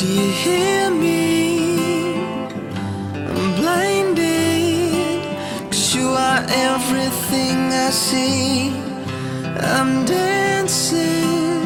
Do you hear me? I'm blinded, 'cause you are everything I see. I'm dancing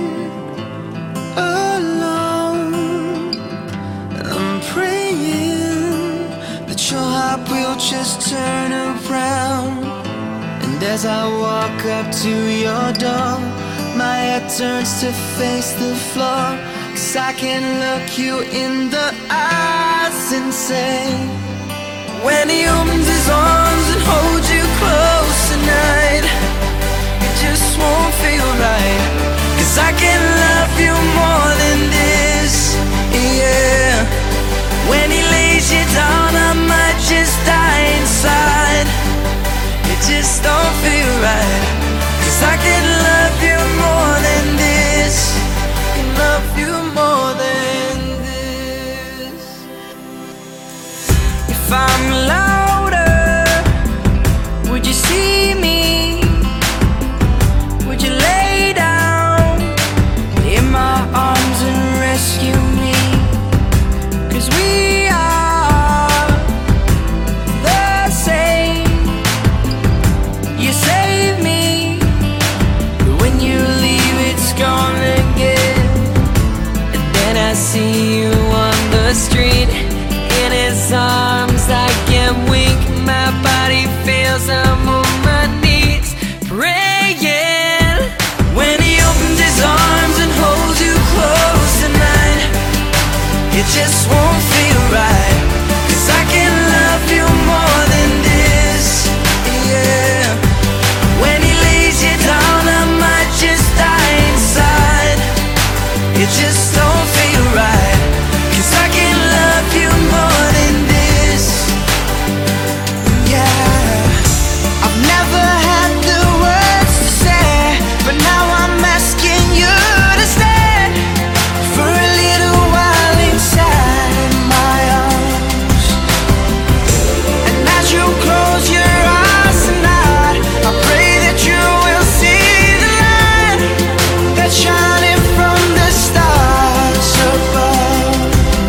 alone. I'm praying that your heart will just turn around. And as I walk up to your door, my head turns to face the floor. 'Cause I can look you in the eyes and say, when he opens his arms and holds you close tonight, it just won't feel right. 'Cause I can love you more than this, yeah. When he lays you down, I might just die inside. It just don't feel right. 'Cause I can love you more than this. Can love you more than this. If I'm louder, would you see me? Would you lay down in my arms and rescue me? 'Cause we are the same. You save me, but when you leave it's gone again. And then I see you on the street, in his arms I can wink. My body feels I'm on my knees praying. When he opens his arms and holds you close tonight, it just won't feel right. 'Cause I can love you more than this, yeah. When he lays you down, I might just die inside. It just don't feel right. 'Cause I can love you more than this, yeah. I've never had the words to say, but now I'm asking you to stay for a little while inside my arms. And as you close your eyes tonight, I pray that you will see the light that's shining from the stars above.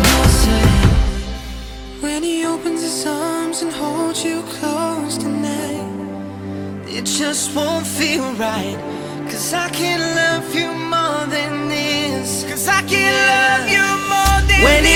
When he opens his arms and holds you close tonight, it just won't feel right. 'Cause I can love you more than this. 'Cause I can love you more than this. When